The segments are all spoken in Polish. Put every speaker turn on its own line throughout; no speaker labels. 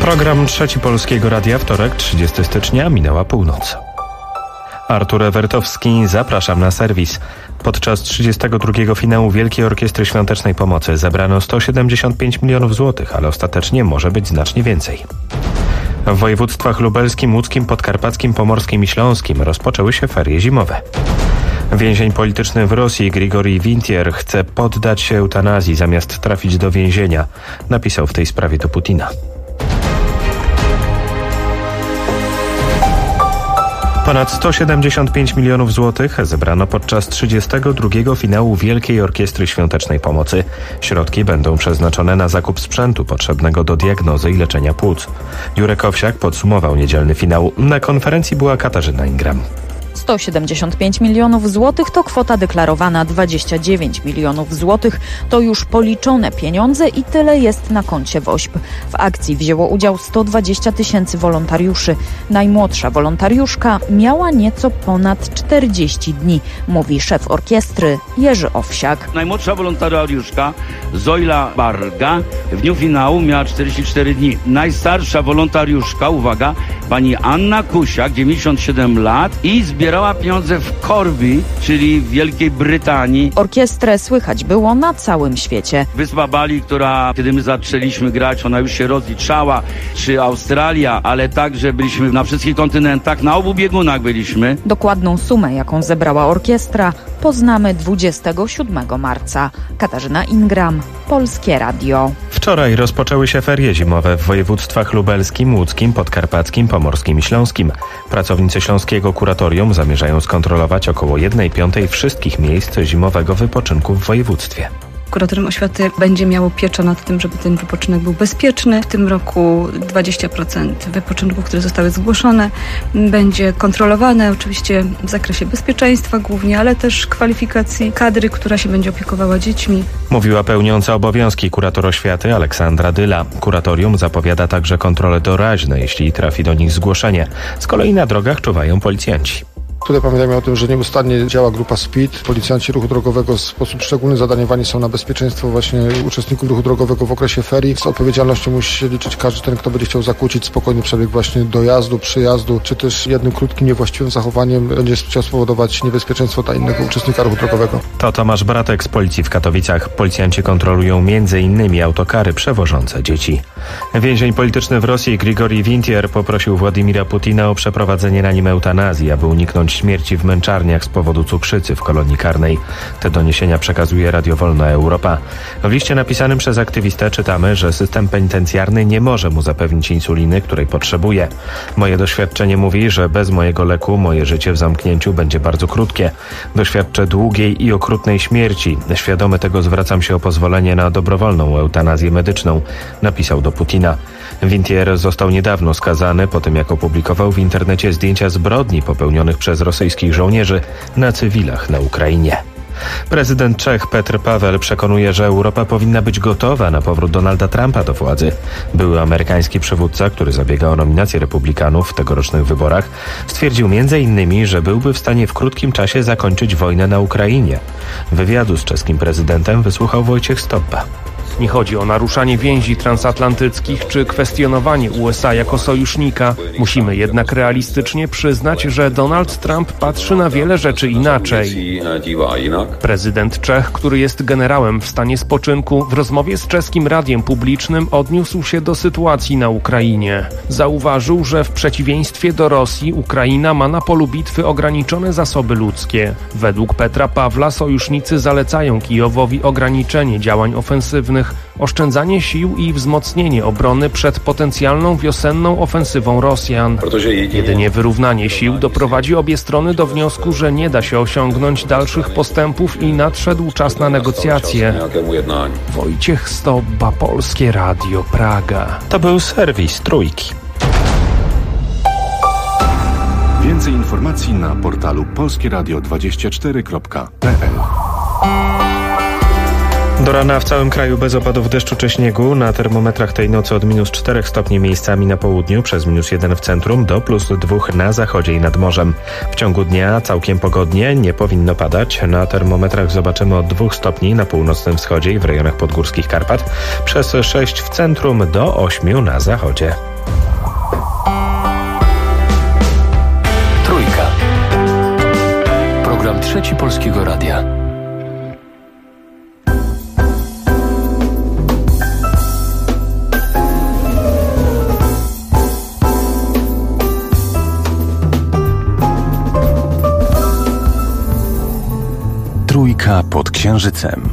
Program Trzeci Polskiego Radia, wtorek, 30 stycznia, minęła północ. Artur Ewertowski, zapraszam na serwis. Podczas 32. finału Wielkiej Orkiestry Świątecznej Pomocy zebrano 175 milionów złotych, ale ostatecznie może być znacznie więcej. W województwach lubelskim, łódzkim, podkarpackim, pomorskim i śląskim rozpoczęły się ferie zimowe. Więzień polityczny w Rosji Grigorij Wintier chce poddać się eutanazji zamiast trafić do więzienia. Napisał w tej sprawie do Putina. Ponad 175 milionów złotych zebrano podczas 32. finału Wielkiej Orkiestry Świątecznej Pomocy. Środki będą przeznaczone na zakup sprzętu potrzebnego do diagnozy i leczenia płuc. Jurek Owsiak podsumował niedzielny finał. Na konferencji była Katarzyna Ingram.
175 milionów złotych to kwota deklarowana, 29 milionów złotych to już policzone pieniądze i tyle jest na koncie WOŚP. W akcji wzięło udział 120 tysięcy wolontariuszy. Najmłodsza wolontariuszka miała nieco ponad 40 dni, mówi szef orkiestry Jerzy Owsiak.
Najmłodsza wolontariuszka Zojla Barga w dniu finału miała 44 dni. Najstarsza wolontariuszka, uwaga, pani Anna Kusiak, 97 lat i zbierała pieniądze w Corby, czyli w Wielkiej Brytanii.
Orkiestrę słychać było na całym świecie.
Wyspa Bali, która kiedy my zaczęliśmy grać, ona już się rozliczała, czy Australia, ale także byliśmy na wszystkich kontynentach, na obu biegunach byliśmy.
Dokładną sumę, jaką zebrała orkiestra, poznamy 27 marca. Katarzyna Ingram, Polskie Radio.
Wczoraj rozpoczęły się ferie zimowe w województwach lubelskim, łódzkim, podkarpackim, pomorskim i śląskim. Pracownicy Śląskiego Kuratorium zamierzają skontrolować około 1/5 wszystkich miejsc zimowego wypoczynku w województwie.
Kuratorium Oświaty będzie miało pieczę nad tym, żeby ten wypoczynek był bezpieczny. W tym roku 20% wypoczynków, które zostały zgłoszone, będzie kontrolowane oczywiście w zakresie bezpieczeństwa głównie, ale też kwalifikacji kadry, która się będzie opiekowała dziećmi.
Mówiła pełniąca obowiązki kurator oświaty Aleksandra Dyla. Kuratorium zapowiada także kontrole doraźne, jeśli trafi do nich zgłoszenie. Z kolei na drogach czuwają policjanci.
Tutaj pamiętajmy o tym, że nieustannie działa grupa SPID. Policjanci ruchu drogowego w sposób szczególny zadaniowani są na bezpieczeństwo właśnie uczestników ruchu drogowego w okresie ferii. Z odpowiedzialnością musi się liczyć każdy ten, kto będzie chciał zakłócić spokojny przebieg właśnie dojazdu, przyjazdu, czy też jednym krótkim, niewłaściwym zachowaniem będzie chciał spowodować niebezpieczeństwo dla innego uczestnika ruchu drogowego.
To Tomasz Bratek z Policji w Katowicach. Policjanci kontrolują m.in. autokary przewożące dzieci. Więzień polityczny w Rosji Grigorij Wintier poprosił Władimira Putina o przeprowadzenie na nim eutanazji, aby uniknąć śmierci w męczarniach z powodu cukrzycy w kolonii karnej. Te doniesienia przekazuje Radio Wolna Europa. W liście napisanym przez aktywistę czytamy, że system penitencjarny nie może mu zapewnić insuliny, której potrzebuje. Moje doświadczenie mówi, że bez mojego leku moje życie w zamknięciu będzie bardzo krótkie. Doświadczę długiej i okrutnej śmierci. Świadomy tego zwracam się o pozwolenie na dobrowolną eutanazję medyczną, napisał do Putina. Wintier został niedawno skazany po tym, jak opublikował w internecie zdjęcia zbrodni popełnionych przez rosyjskich żołnierzy na cywilach na Ukrainie. Prezydent Czech Petr Paweł przekonuje, że Europa powinna być gotowa na powrót Donalda Trumpa do władzy. Były amerykański przywódca, który zabiega o nominację republikanów w tegorocznych wyborach, stwierdził m.in., że byłby w stanie w krótkim czasie zakończyć wojnę na Ukrainie. Wywiadu z czeskim prezydentem wysłuchał Wojciech Stoppa.
Nie chodzi o naruszanie więzi transatlantyckich czy kwestionowanie USA jako sojusznika. Musimy jednak realistycznie przyznać, że Donald Trump patrzy na wiele rzeczy inaczej. Prezydent Czech, który jest generałem w stanie spoczynku, w rozmowie z czeskim radiem publicznym odniósł się do sytuacji na Ukrainie. Zauważył, że w przeciwieństwie do Rosji Ukraina ma na polu bitwy ograniczone zasoby ludzkie. Według Petra Pawła sojusznicy zalecają Kijowowi ograniczenie działań ofensywnych, oszczędzanie sił i wzmocnienie obrony przed potencjalną wiosenną ofensywą Rosjan. Jedynie wyrównanie sił doprowadzi obie strony do wniosku, że nie da się osiągnąć dalszych postępów i nadszedł czas na negocjacje. Wojciech Stobba, Polskie Radio, Praga.
To był serwis Trójki.
Więcej informacji na portalu polskieradio24.pl.
Do rana w całym kraju bez opadów deszczu czy śniegu. Na termometrach tej nocy od -4 stopni miejscami na południu, przez -1 w centrum, do +2 na zachodzie i nad morzem. W ciągu dnia całkiem pogodnie, nie powinno padać. Na termometrach zobaczymy od 2 stopni na północnym wschodzie i w rejonach podgórskich Karpat, przez 6 w centrum, do 8 na zachodzie.
Trójka. Program Trzeci Polskiego Radia.
Trójka pod Księżycem.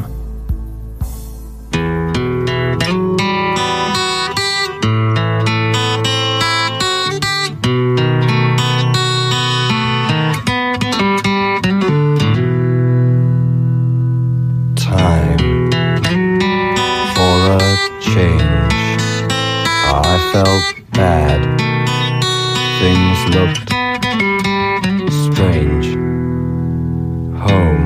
Time for a change. I felt bad. Things looked strange. Home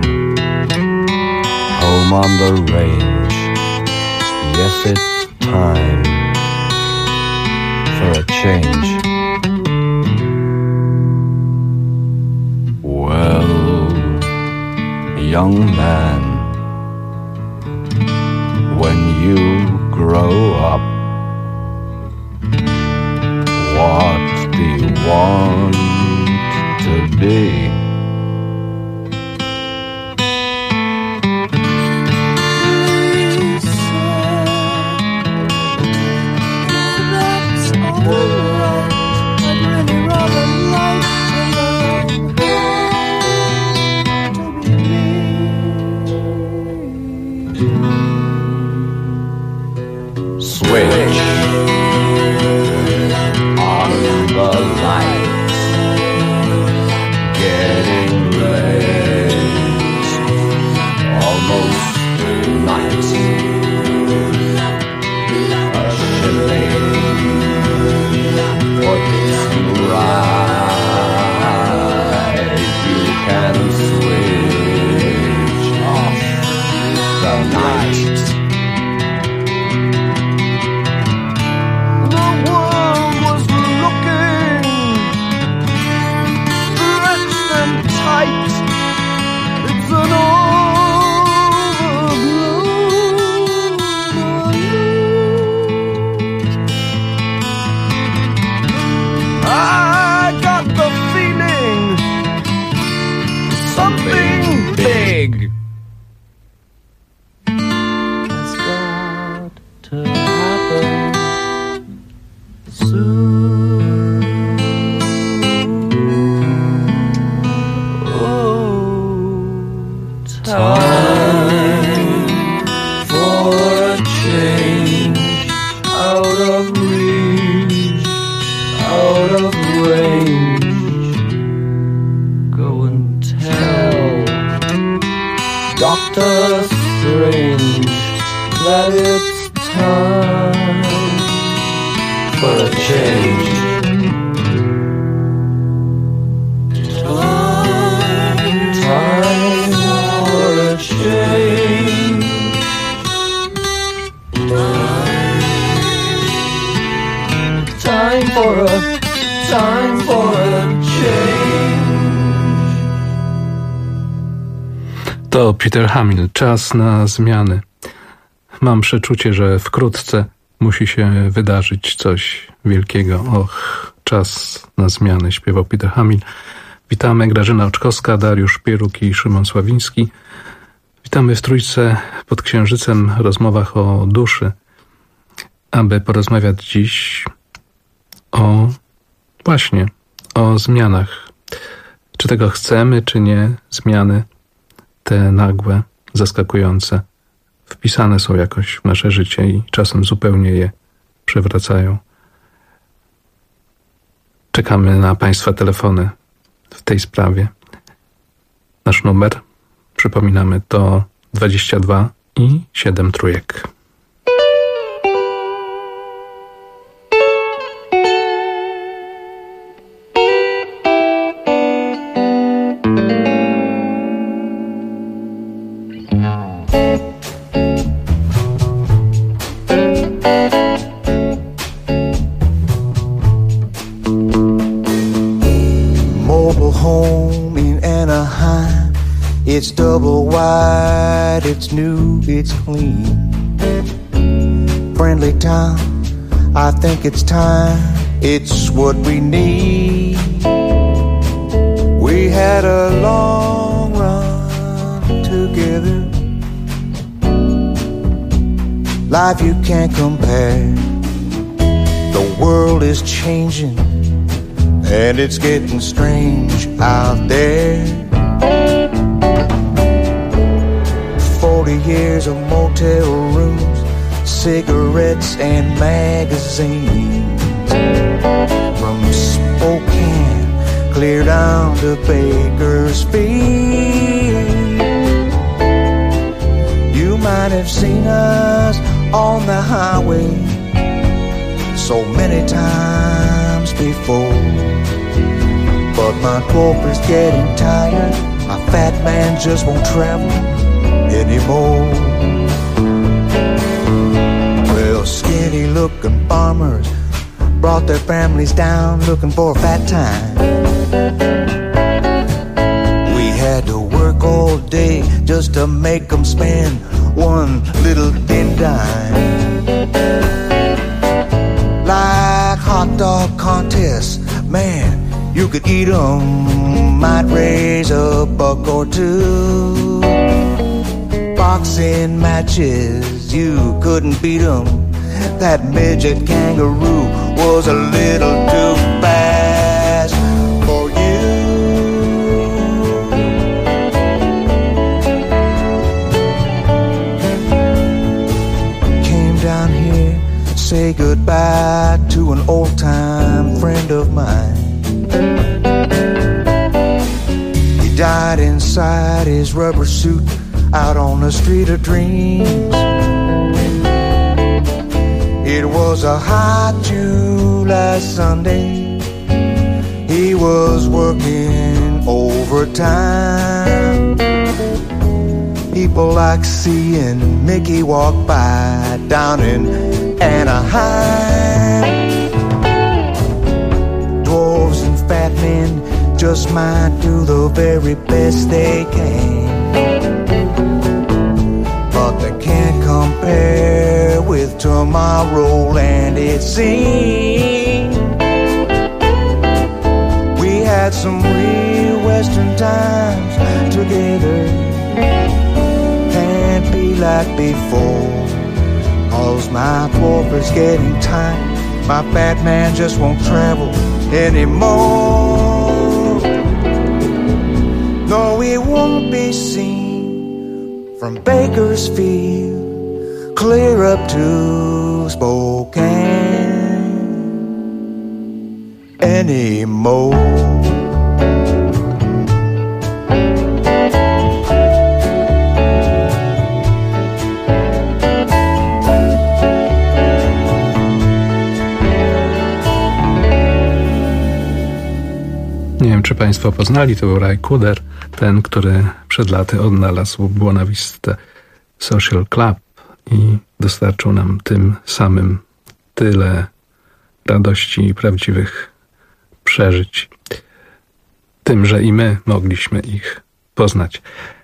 on the range. Yes, it's time for a change. Well, young man, when you grow up, what do you want to be? Switch on the lights, getting late, almost night. A shilling puts you right. You can switch off the night.
To Peter Hamill, czas na zmiany. Mam przeczucie, że wkrótce musi się wydarzyć coś wielkiego. Och, czas na zmiany, śpiewał Peter Hamill. Witamy, Grażyna Oczkowska, Dariusz Pieruk i Szymon Sławiński. Witamy w Trójce pod Księżycem, rozmowach o duszy, aby porozmawiać dziś o zmianach. Czy tego chcemy, czy nie, zmiany te nagłe, zaskakujące, wpisane są jakoś w nasze życie i czasem zupełnie je przewracają. Czekamy na Państwa telefony w tej sprawie. Nasz numer, przypominamy, to 22 i 7 trójek.
bright, it's new, it's clean. Friendly town, I think it's time, it's what we need. We had a long run together, life you can't compare. The world is changing and it's getting strange out there. 40 years of motel rooms, cigarettes and magazines. From Spokane clear down to Bakersfield. You might have seen us on the highway so many times before, but my dwarf is getting tired. My fat man just won't travel anymore. Well, skinny looking farmers brought their families down looking for a fat time. We had to work all day just to make them spend one little dime. Like hot dog contests, man, you could eat 'em, might raise a buck or two. Boxing matches, you couldn't beat 'em. That midget kangaroo was a little too fast for you. Came down here, say goodbye to an old-time friend of mine. He died inside his rubber suit out on the street of dreams. It was a hot July Sunday. He was working overtime. People like seeing Mickey walk by down in Anaheim. Dwarves and fat men just might do the very best they can, but they can't compare with Tomorrowland, it seems. We had some real Western times together. Can't be like before, 'cause my dwarf is getting tight. My fat man just won't travel anymore. No, he won't be seen from Bakersfield clear up to Spokane anymore.
Nie wiem, czy Państwo poznali, to był Ray Cooder, ten, który przed laty odnalazł Buena Vista Social Club i dostarczył nam tym samym tyle radości i prawdziwych przeżyć. Tym, że i my mogliśmy ich poznać.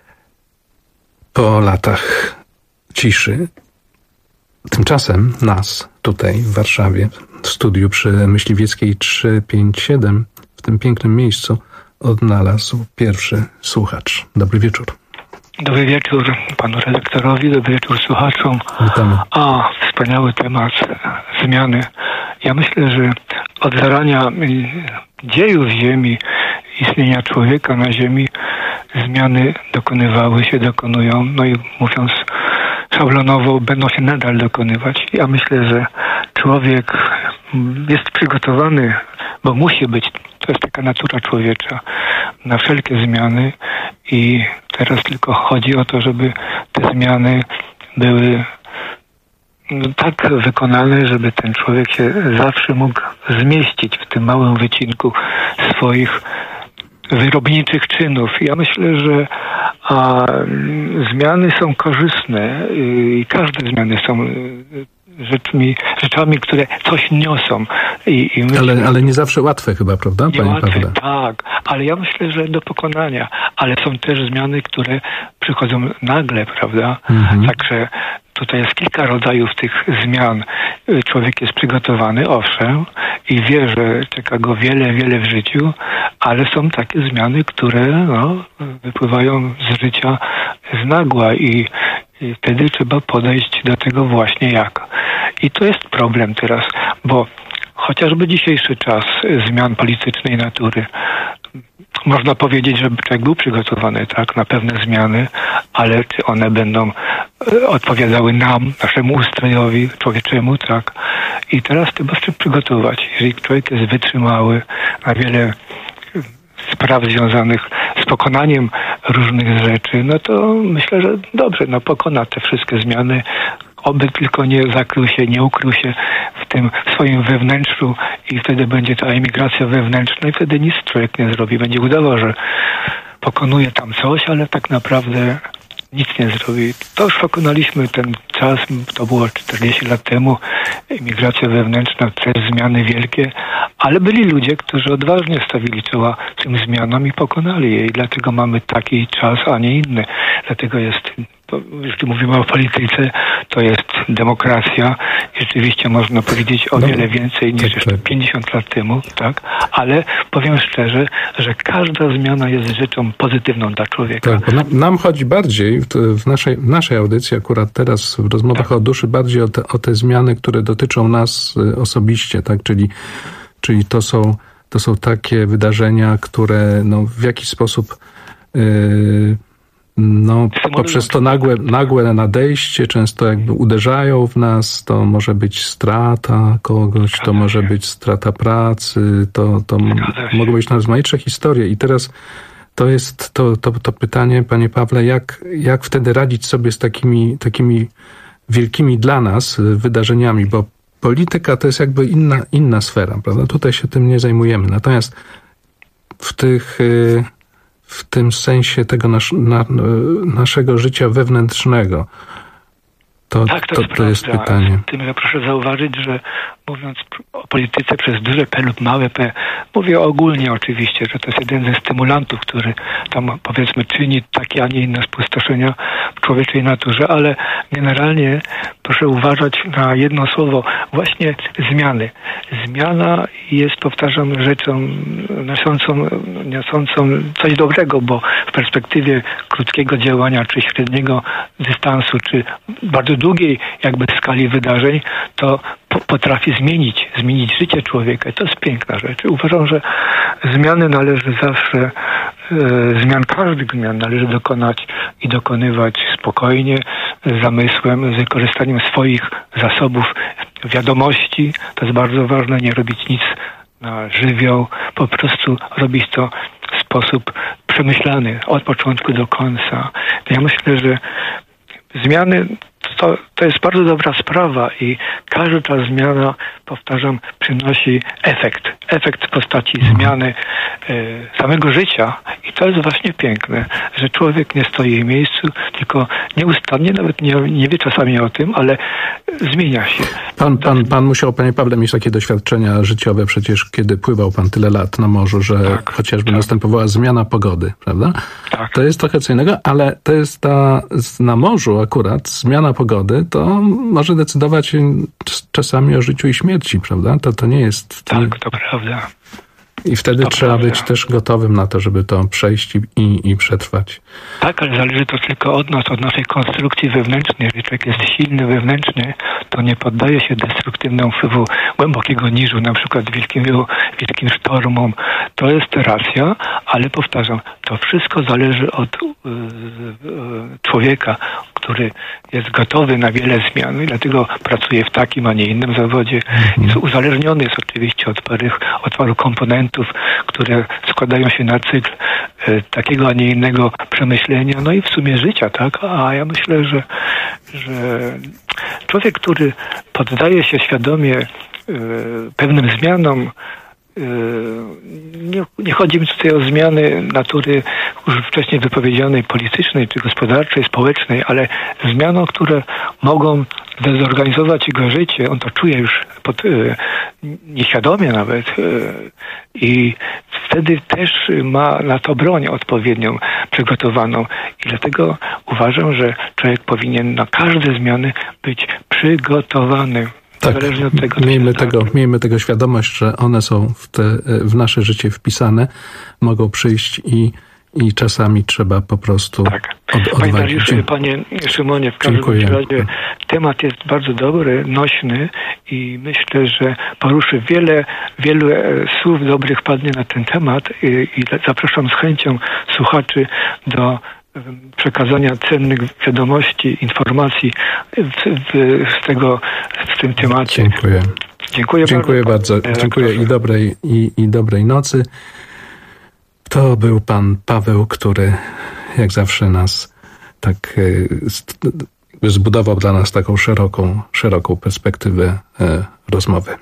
Po latach ciszy, tymczasem nas tutaj w Warszawie, w studiu przy Myśliwieckiej 357, w tym pięknym miejscu odnalazł pierwszy słuchacz. Dobry wieczór.
Dobry wieczór panu redaktorowi, dobry wieczór słuchaczom.
Witamy.
Wspaniały temat zmiany. Ja myślę, że od zarania dziejów Ziemi, istnienia człowieka na Ziemi, zmiany dokonują, no i mówiąc szablonowo, będą się nadal dokonywać. Ja myślę, że człowiek jest przygotowany, bo musi być, to jest taka natura człowiecza, na wszelkie zmiany i teraz tylko chodzi o to, żeby te zmiany były tak wykonane, żeby ten człowiek się zawsze mógł zmieścić w tym małym wycinku swoich wyrobniczych czynów. Ja myślę, że zmiany są korzystne i każde zmiany są rzeczami, które coś niosą. I myślę,
ale nie zawsze łatwe chyba, prawda, panie Pawle?
Tak, ale ja myślę, że do pokonania. Ale są też zmiany, które przychodzą nagle, prawda? Także tutaj jest kilka rodzajów tych zmian. Człowiek jest przygotowany, owszem, i wie, że czeka go wiele, wiele w życiu, ale są takie zmiany, które wypływają z życia z nagła i wtedy trzeba podejść do tego właśnie jak. I to jest problem teraz, bo chociażby dzisiejszy czas zmian politycznej natury, można powiedzieć, że człowiek był przygotowany, tak, na pewne zmiany, ale czy one będą odpowiadały nam, naszemu ustrojowi człowieczemu, tak. I teraz trzeba się przygotować. Jeżeli człowiek jest wytrzymały na wiele spraw związanych z pokonaniem różnych rzeczy, no to myślę, że dobrze, pokona te wszystkie zmiany, oby tylko nie zakrył się, nie ukrył się w tym swoim wewnętrzu i wtedy będzie ta emigracja wewnętrzna i wtedy nic człowiek nie zrobi. Będzie udawał, że pokonuje tam coś, ale tak naprawdę nic nie zrobi. To już pokonaliśmy ten czas, to było 40 lat temu, emigracja wewnętrzna, te zmiany wielkie, ale byli ludzie, którzy odważnie stawili czoła tym zmianom i pokonali je. I dlatego mamy taki czas, a nie inny. Dlatego jest, jeśli mówimy o polityce, to jest demokracja. Rzeczywiście można powiedzieć o wiele więcej niż jeszcze 50 lat temu, tak? Ale powiem szczerze, że każda zmiana jest rzeczą pozytywną dla człowieka.
Tak, bo nam chodzi bardziej w naszej audycji, akurat teraz w rozmowach o duszy, bardziej o te zmiany, które dotyczą nas osobiście, tak? Czyli to są takie wydarzenia, które w jakiś sposób poprzez to nagłe nadejście często jakby uderzają w nas. To może być strata kogoś, to może być strata pracy, to mogą być najrozmaitsze historie. I teraz to jest to pytanie, panie Pawle, jak wtedy radzić sobie z takimi wielkimi dla nas wydarzeniami, bo polityka to jest jakby inna sfera, prawda? Tutaj się tym nie zajmujemy. Natomiast w tym sensie tego naszego życia wewnętrznego, to jest pytanie.
Z tym, że proszę zauważyć, że mówiąc o polityce przez duże P lub małe P, mówię ogólnie oczywiście, że to jest jeden ze stymulantów, który tam powiedzmy czyni takie, a nie inne spustoszenia w człowieczej naturze, ale generalnie proszę uważać na jedno słowo, właśnie zmiany. Zmiana jest, powtarzam, rzeczą niosącą coś dobrego, bo w perspektywie krótkiego działania, czy średniego dystansu, czy bardzo długiej jakby skali wydarzeń, to potrafi zmienić życie człowieka. I to jest piękna rzecz. Uważam, że zmiany należy zawsze, każdych zmian należy dokonać i dokonywać spokojnie, z zamysłem, z wykorzystaniem swoich zasobów wiadomości. To jest bardzo ważne, nie robić nic na żywioł, po prostu robić to w sposób przemyślany, od początku do końca. Ja myślę, że zmiany to jest bardzo dobra sprawa i każda zmiana, powtarzam, przynosi efekt w postaci zmiany samego życia i to jest właśnie piękne, że człowiek nie stoi w miejscu, tylko nieustannie, nawet nie wie czasami o tym, ale zmienia się.
Pan musiał, panie Pawle, mieć takie doświadczenia życiowe przecież, kiedy pływał pan tyle lat na morzu, że chociażby następowała zmiana pogody, prawda?
Tak.
To jest trochę co innego, ale to jest na morzu akurat zmiana pogody, to może decydować czasami o życiu i śmierci, prawda? To nie jest...
To prawda.
I wtedy trzeba być też gotowym na to, żeby to przejść i przetrwać.
Tak, ale zależy to tylko od nas, od naszej konstrukcji wewnętrznej. Jeżeli człowiek jest silny wewnętrznie, to nie poddaje się destruktywnemu wpływu głębokiego niżu, na przykład wielkim sztormom. To jest racja, ale powtarzam, to wszystko zależy od człowieka, który jest gotowy na wiele zmian i dlatego pracuje w takim, a nie innym zawodzie. Jest uzależniony jest oczywiście od paru komponentów, które składają się na cykl takiego, a nie innego przemyślenia, no i w sumie życia, tak? A ja myślę, że człowiek, który poddaje się świadomie pewnym zmianom, Nie chodzi mi tutaj o zmiany natury już wcześniej wypowiedzianej, politycznej, czy gospodarczej, społecznej, ale zmiany, które mogą dezorganizować jego życie. On to czuje już nieświadomie nawet i wtedy też ma na to broń odpowiednią, przygotowaną. I dlatego uważam, że człowiek powinien na każde zmiany być przygotowany.
Tak, miejmy tego świadomość, że one są w nasze życie wpisane, mogą przyjść i czasami trzeba po prostu odwalić.
Panie Dariuszu, panie Szymonie, w każdym razie temat jest bardzo dobry, nośny i myślę, że poruszy wielu słów dobrych padnie na ten temat i zapraszam z chęcią słuchaczy do przekazania cennych wiadomości, informacji w tym temacie.
Dziękuję bardzo. Dziękuję i dobrej nocy. To był pan Paweł, który jak zawsze nas tak zbudował dla nas taką szeroką perspektywę rozmowy.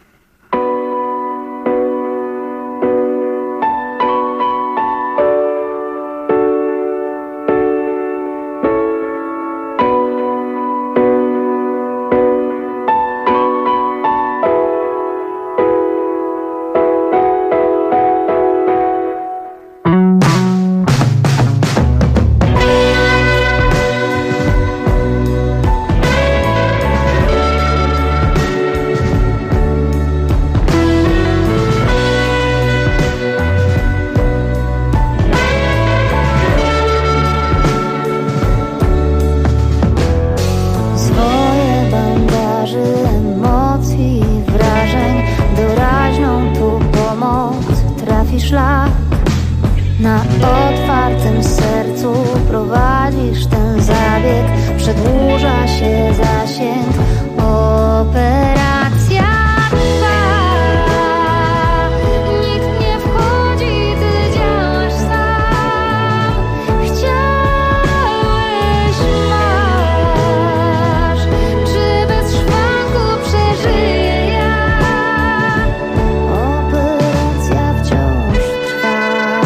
Na otwartym sercu prowadzisz ten zabieg, przedłuża się zasięg, operacja trwa. Nikt nie wchodzi, ty działasz sam. Chciałeś, masz, czy bez szwanku przeżyję ja? Operacja wciąż trwa.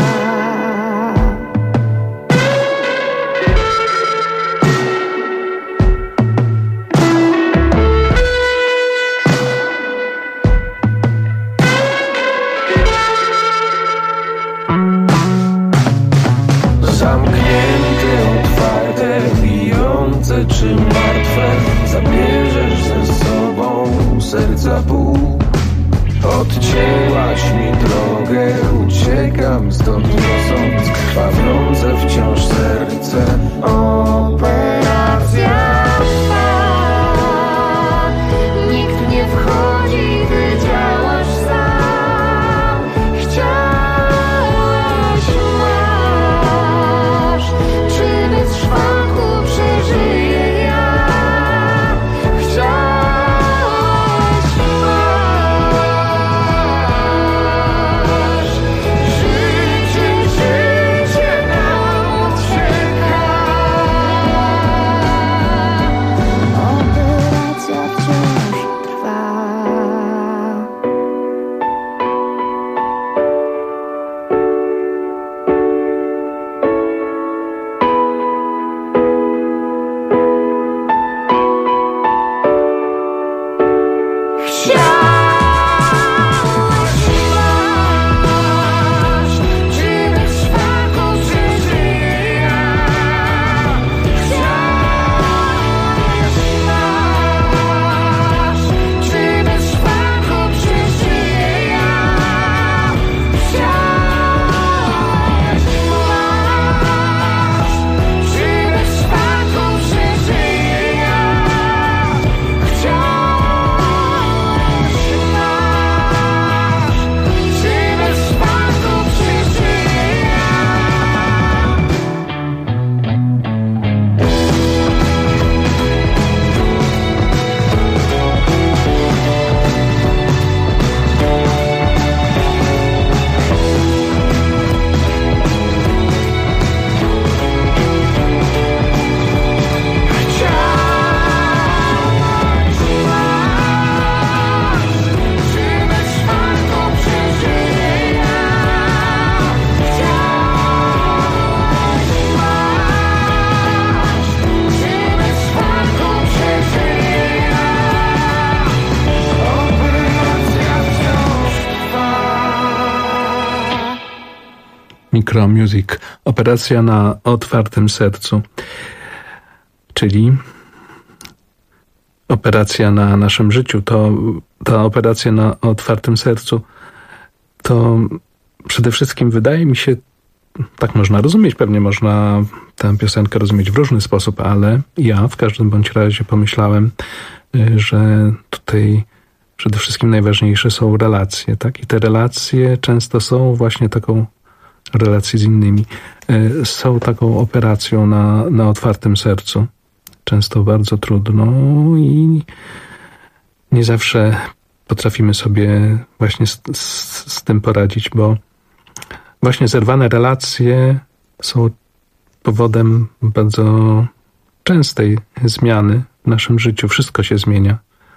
Zamknięte, otwarte, bijące czy martwe, zabierzesz ze sobą serca pół. Odcięłaś mi drogę, uciekam stąd niosąc krwawiące wciąż serce.
Operacja trwa. Nikt nie wchodzi, ty działasz sam. Chciałeś, masz, czy bez szwanku przeżyję ja? Chciałeś, masz, życie nam odczeka.
Micromusic. Operacja na otwartym sercu, czyli operacja na naszym życiu. Ta operacja na otwartym sercu to przede wszystkim, wydaje mi się, tak można rozumieć, pewnie można tę piosenkę rozumieć w różny sposób, ale ja w każdym bądź razie pomyślałem, że tutaj przede wszystkim najważniejsze są relacje, tak? I te relacje często są właśnie taką relacje z innymi, są taką operacją na otwartym sercu. Często bardzo trudno i nie zawsze potrafimy sobie właśnie z tym poradzić, bo właśnie zerwane relacje są powodem bardzo częstej zmiany w naszym życiu. Wszystko się zmienia.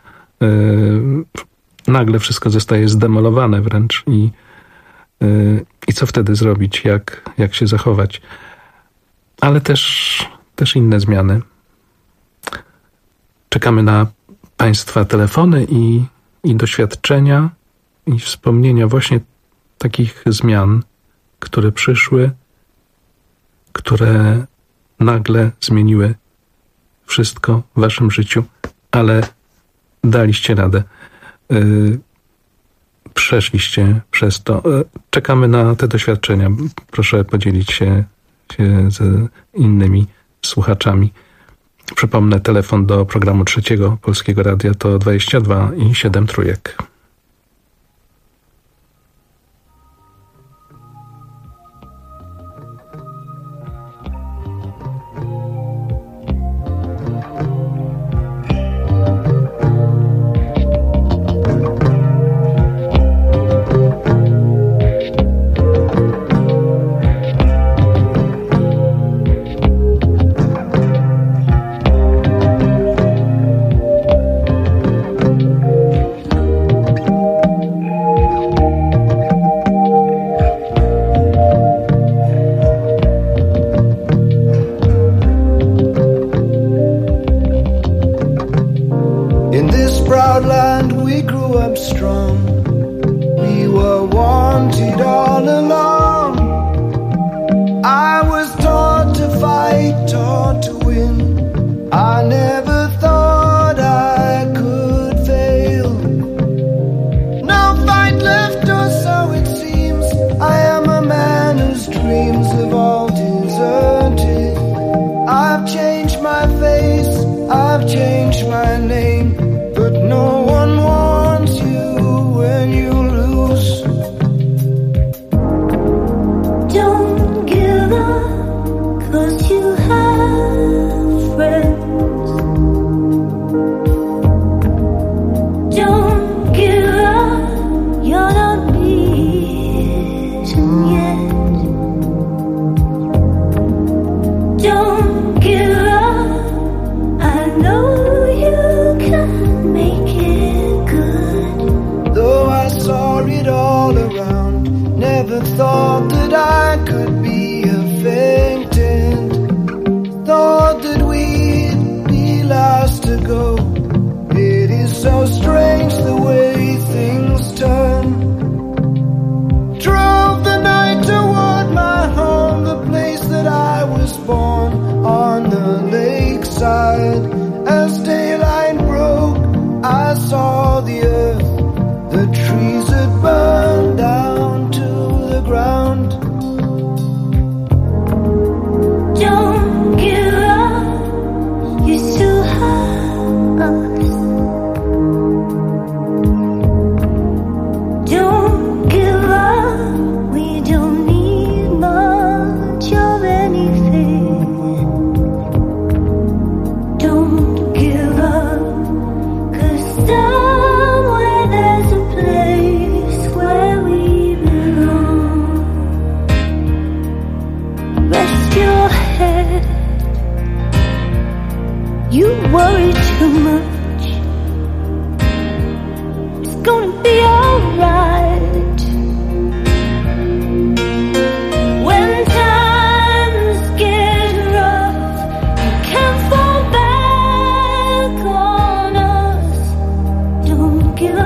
Nagle wszystko zostaje zdemolowane wręcz i co wtedy zrobić, jak się zachować. Ale też inne zmiany. Czekamy na Państwa telefony i doświadczenia i wspomnienia właśnie takich zmian, które przyszły, które nagle zmieniły wszystko w Waszym życiu, ale daliście radę. Przeszliście przez to. Czekamy na te doświadczenia. Proszę podzielić się z innymi słuchaczami. Przypomnę, telefon do programu Trzeciego Polskiego Radia to 22 i 7 trójek.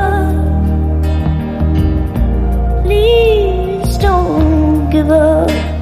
Please don't give up.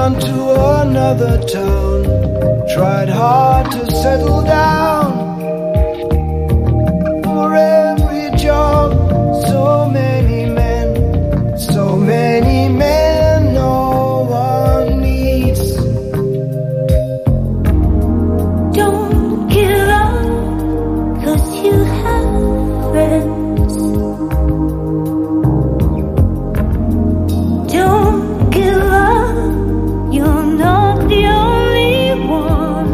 on to another town, tried hard to settle down. For every job, so many men no one needs.
Don't give up, 'cause you have friends. Don't give up, you're not the only one.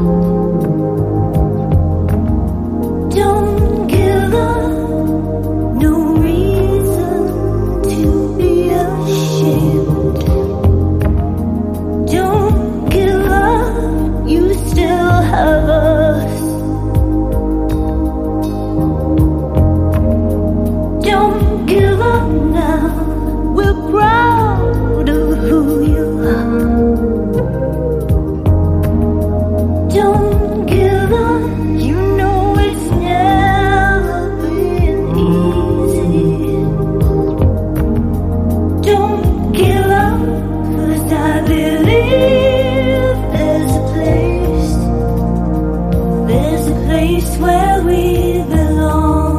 Don't give up, no reason to be ashamed. Don't give up, you still have us. Don't give up now, we're proud of who you are. Don't give up, you know it's never been easy. Don't give up, 'cause I believe there's a place where we belong.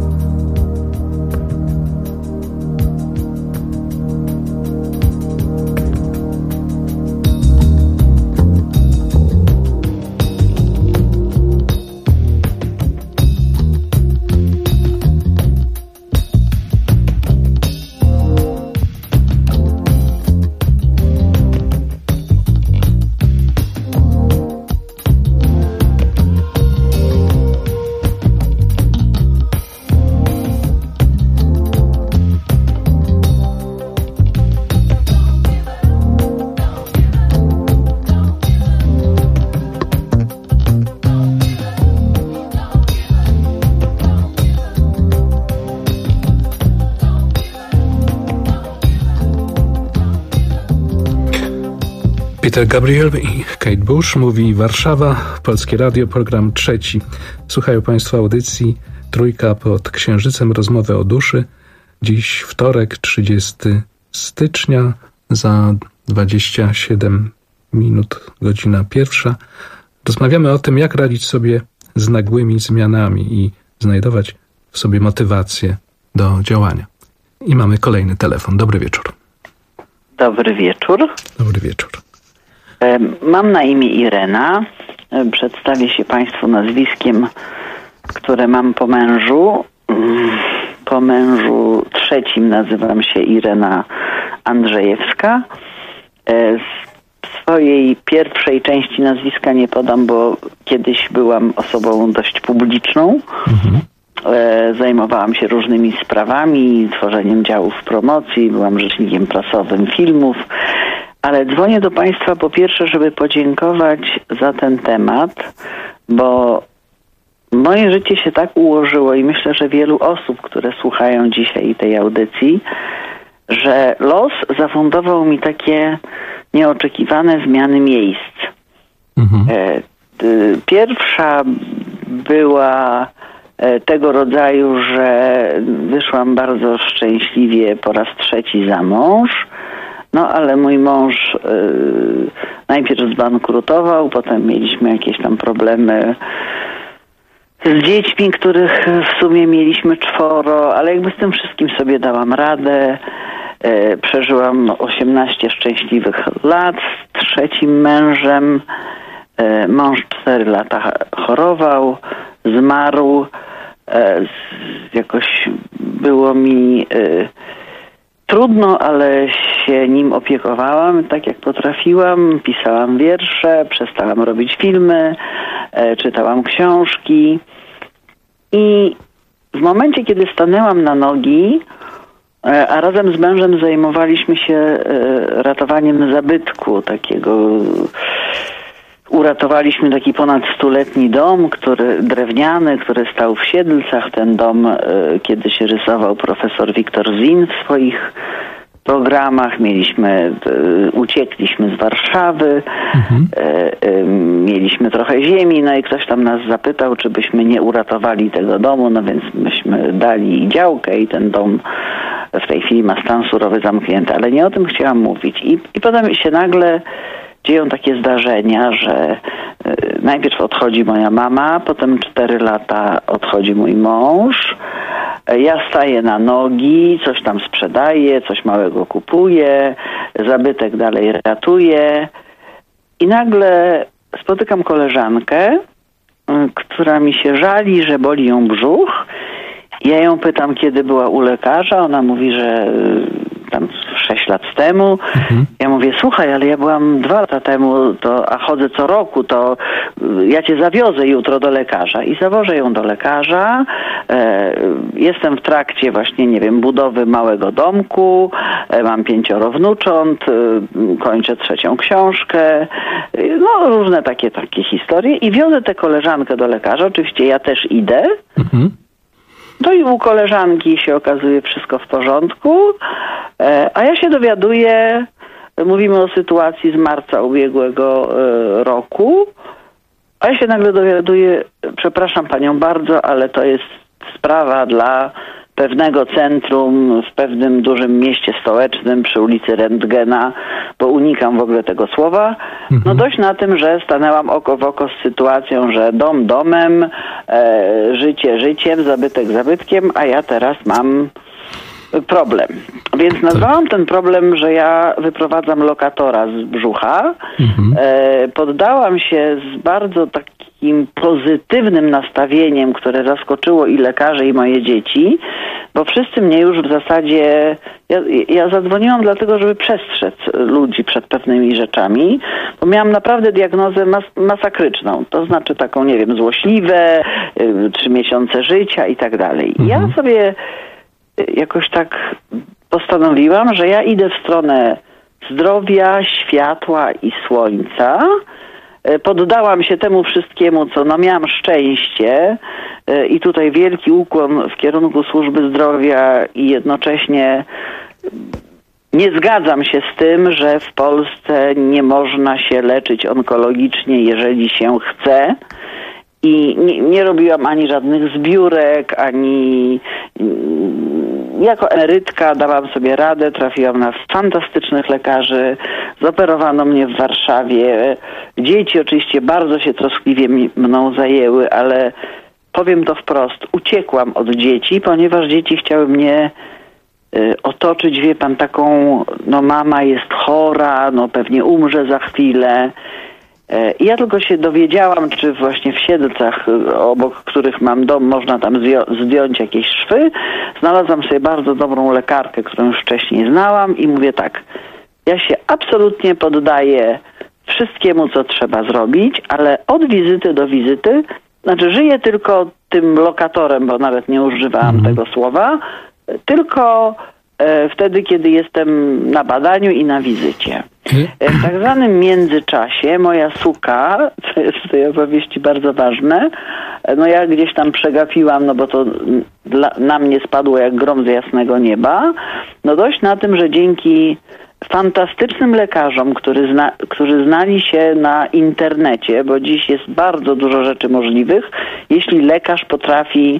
Peter Gabriel i Kate Bush, mówi Warszawa, Polskie Radio, program 3. Słuchają Państwo audycji Trójka pod Księżycem, rozmowy o duszy. Dziś wtorek, 30 stycznia, za 27 minut, godzina 1. Rozmawiamy o tym, jak radzić sobie z nagłymi zmianami i znajdować w sobie motywację do działania. I mamy kolejny telefon. Dobry wieczór.
Dobry wieczór.
Dobry wieczór.
Mam na imię Irena. Przedstawię się Państwu nazwiskiem, które mam po mężu. Po mężu trzecim nazywam się Irena Andrzejewska. Swojej pierwszej części nazwiska nie podam, bo kiedyś byłam osobą dość publiczną. Zajmowałam się różnymi sprawami, tworzeniem działów promocji, byłam rzecznikiem prasowym filmów, ale dzwonię do Państwa po pierwsze, żeby podziękować za ten temat, bo moje życie się tak ułożyło i myślę, że wielu osób, które słuchają dzisiaj tej audycji, że los zafundował mi takie nieoczekiwane zmiany miejsc. Pierwsza była tego rodzaju, że wyszłam bardzo szczęśliwie po raz trzeci za mąż. No ale mój mąż najpierw zbankrutował, potem mieliśmy jakieś tam problemy z dziećmi, których w sumie mieliśmy 4, ale jakby z tym wszystkim sobie dałam radę. Przeżyłam 18 szczęśliwych lat z trzecim mężem. Mąż 4 lata chorował, zmarł. Jakoś było mi trudno, ale się nim opiekowałam tak jak potrafiłam. Pisałam wiersze, przestałam robić filmy, czytałam książki. I w momencie, kiedy stanęłam na nogi, a razem z mężem zajmowaliśmy się ratowaniem zabytku takiego. Uratowaliśmy taki ponad 100-letni dom, drewniany, który stał w Siedlcach. Ten dom kiedyś rysował profesor Wiktor Zin w swoich programach, uciekliśmy z Warszawy, mieliśmy trochę ziemi, no i ktoś tam nas zapytał, czy byśmy nie uratowali tego domu, no więc myśmy dali działkę i ten dom w tej chwili ma stan surowy zamknięty, ale nie o tym chciałam mówić. I potem się nagle dzieją takie zdarzenia, że najpierw odchodzi moja mama, potem 4 lata odchodzi mój mąż, ja staję na nogi, coś tam sprzedaję, coś małego kupuję, zabytek dalej ratuję i nagle spotykam koleżankę, która mi się żali, że boli ją brzuch. Ja ją pytam, kiedy była u lekarza, ona mówi, że tam 6 lat temu. Ja mówię, słuchaj, ale ja byłam 2 lata temu, a chodzę co roku, to ja cię zawiozę jutro do lekarza. I zawożę ją do lekarza. Jestem w trakcie właśnie, nie wiem, budowy małego domku. Mam 5 wnucząt. Kończę 3. książkę. No, różne takie historie. I wiozę tę koleżankę do lekarza. Oczywiście ja też idę. No i u koleżanki się okazuje wszystko w porządku, a ja się dowiaduję, mówimy o sytuacji z marca ubiegłego roku, a ja się nagle dowiaduję, przepraszam panią bardzo, ale to jest sprawa dla pewnego centrum w pewnym dużym mieście stołecznym przy ulicy Rentgena, bo unikam w ogóle tego słowa. No dość na tym, że stanęłam oko w oko z sytuacją, że dom domem, życie życiem, zabytek zabytkiem, a ja teraz mam problem. Więc nazwałam ten problem, że ja wyprowadzam lokatora z brzucha. Poddałam się z bardzo takim pozytywnym nastawieniem, które zaskoczyło i lekarzy, i moje dzieci, bo wszyscy mnie już w zasadzie... Ja zadzwoniłam dlatego, żeby przestrzec ludzi przed pewnymi rzeczami, bo miałam naprawdę diagnozę masakryczną. To znaczy taką, nie wiem, złośliwe, 3 miesiące życia i tak dalej. Ja sobie jakoś tak postanowiłam, że ja idę w stronę zdrowia, światła i słońca. Poddałam się temu wszystkiemu, co miałam szczęście i tutaj wielki ukłon w kierunku służby zdrowia i jednocześnie nie zgadzam się z tym, że w Polsce nie można się leczyć onkologicznie, jeżeli się chce. I nie robiłam ani żadnych zbiórek, ani jako emerytka dałam sobie radę, trafiłam na fantastycznych lekarzy, zoperowano mnie w Warszawie. Dzieci oczywiście bardzo się troskliwie mną zajęły, ale powiem to wprost, uciekłam od dzieci, ponieważ dzieci chciały mnie otoczyć, wie pan, taką, mama jest chora, pewnie umrze za chwilę. I ja tylko się dowiedziałam, czy właśnie w Siedlcach, obok których mam dom, można tam zdjąć jakieś szwy. Znalazłam sobie bardzo dobrą lekarkę, którą już wcześniej znałam i mówię tak, ja się absolutnie poddaję wszystkiemu, co trzeba zrobić, ale od wizyty do wizyty, znaczy żyję tylko tym lokatorem, bo nawet nie używałam tego słowa, tylko wtedy, kiedy jestem na badaniu i na wizycie. W tak zwanym międzyczasie moja suka, co jest w tej opowieści bardzo ważne, ja gdzieś tam przegapiłam, bo to na mnie spadło jak grom z jasnego nieba, dość na tym, że dzięki fantastycznym lekarzom, którzy znali się na internecie, bo dziś jest bardzo dużo rzeczy możliwych, jeśli lekarz potrafi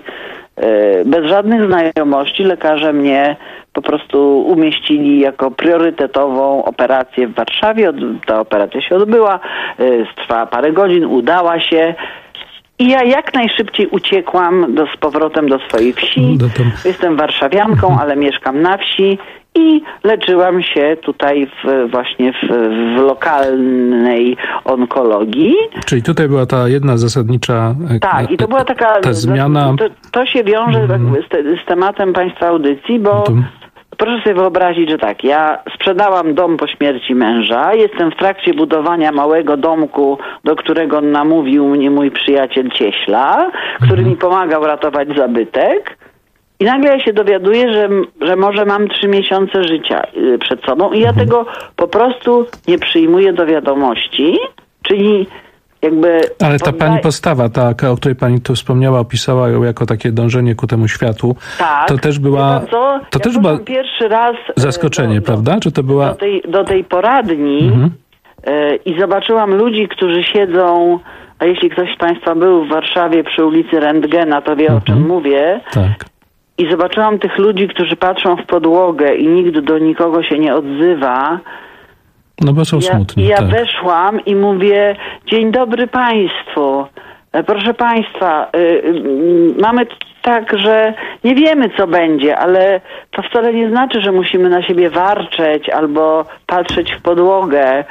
bez żadnych znajomości, lekarze mnie po prostu umieścili jako priorytetową operację w Warszawie. Ta operacja się odbyła, trwała parę godzin, udała się. I ja jak najszybciej uciekłam z powrotem do swojej wsi. Jestem warszawianką, ale mieszkam na wsi i leczyłam się tutaj właśnie w lokalnej onkologii.
Czyli tutaj była ta jedna zasadnicza
tak, i to była taka
ta zmiana.
To się wiąże z tematem państwa audycji, bo proszę sobie wyobrazić, że tak, ja sprzedałam dom po śmierci męża, jestem w trakcie budowania małego domku, do którego namówił mnie mój przyjaciel Cieśla, który mi pomagał ratować zabytek. I nagle ja się dowiaduję, że może mam 3 miesiące życia przed sobą i ja tego po prostu nie przyjmuję do wiadomości, czyli jakby...
Ale ta pani postawa, o której pani tu wspomniała, opisała ją jako takie dążenie ku temu światłu,
tak,
to też była... To też była
pierwszy raz
zaskoczenie, prawda? Czy to była...
Do tej poradni i zobaczyłam ludzi, którzy siedzą, a jeśli ktoś z Państwa był w Warszawie przy ulicy Rentgena, to wie, o czym mówię.
Tak.
I zobaczyłam tych ludzi, którzy patrzą w podłogę i nikt do nikogo się nie odzywa.
No bo są smutni.
Ja weszłam i mówię, dzień dobry Państwu. Proszę Państwa, mamy tak, że nie wiemy, co będzie, ale to wcale nie znaczy, że musimy na siebie warczeć albo patrzeć w podłogę.